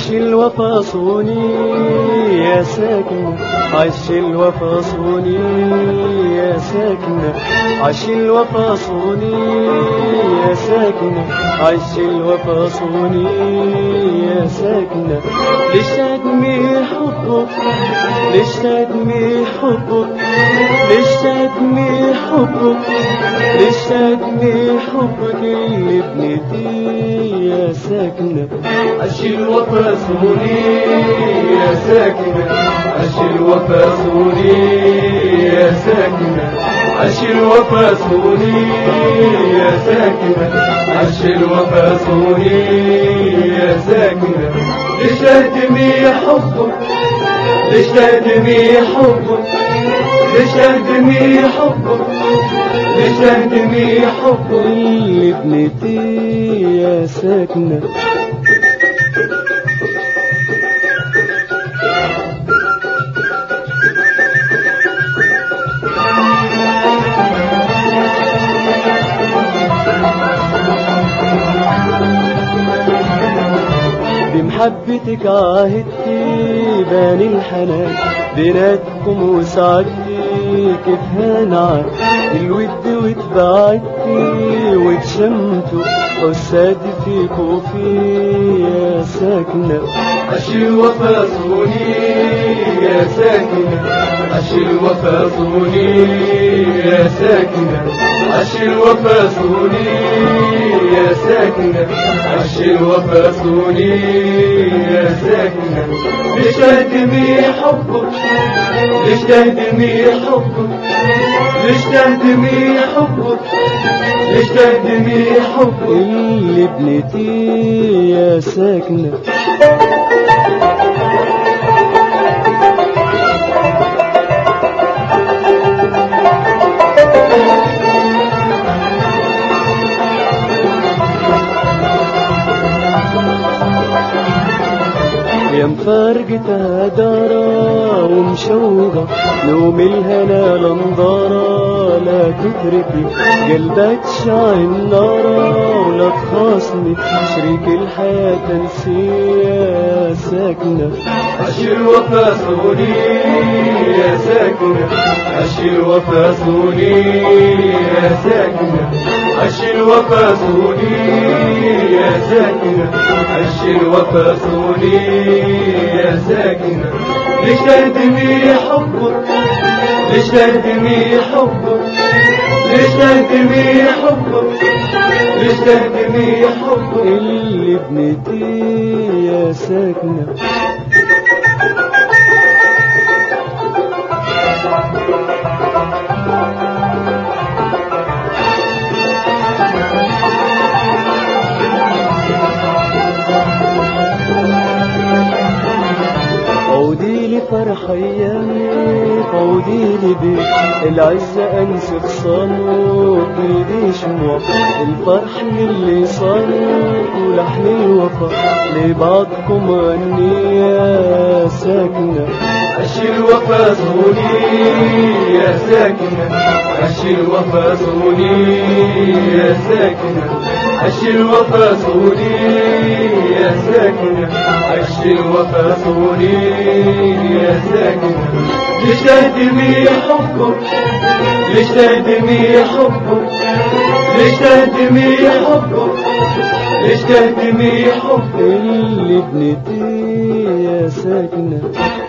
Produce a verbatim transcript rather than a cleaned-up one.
عش الوفا صوني يا ساكنة، عش الوفا صوني يا ساكنة، عش الوفا صوني يا ساكنة، عش الوفا صوني يا ساكنة. ليش تدمي حبك، ليش تدمي حبك، ليش تدمي حبك، ليش تدمي حبك اللي بنيتي يا ساكنة. عش الوفا صوني يا ساكنة، عش الوفا صوني يا ساكنة، عش الوفا صوني يا ساكنة، عش الوفا صوني يا ساكنة. ليش تهدمي حبك، ليش تهدمي حبك، ليش تهدمي حبك، ليش تهدمي حبك اللي بنيتي يا ساكنة. بمحبتك عاهدتي باني الحنان بيناتكم وسعدتي كيف هنعد الود واتبعدتي واتشمتوا حساد فيك وفي يا ساكنة. عش الوفا صوني يا ساكنة، عش الوفا صوني يا ساكنة، عش الوفا صوني يا ساكنة، عش الوفا صوني يا ساكنة. ليش تهدمي حبك، ليش تهدمي حبك، ليش تهدمي حبك، ليش تهدمي حبك اللي بنيتي يا ساكنة. يا مفارقتها دارة ومشوقة نوم الهنا لنضارة، لا تتركي قلبك شاعل نارة ولا تخاصمي شريك الحياة تنسي يا ساكنة. عش الوفا صوني يا ساكنة، عش الوفا صوني يا ساكنة، عش الوفا صوني يا ساكنة، عش الوفا صوني يا ساكنة. ليش تهدمي حبك، ليش تهدمي حبك، ليش تهدمي حبك، ليش تهدمي حبك اللي بنيتي يا ساكنة. عودي لي فرح ايامي، عودي لي بيت العزة انسى خصامه بايدي شموع الفرح اللي صار ولحن الوفا لبعضكم غني يا ساكنة. عش الوفا صوني يا ساكنة، عش الوفا صوني يا ساكنة، عش الوفا صوني يا ساكنة، عش الوفا صوني يا ساكنة. ليش تهدمي حبك، ليش تهدمي حبك، ليش تهدمي حبك، ليش تهدمي حبك اللي بنيتي يا ساكنة.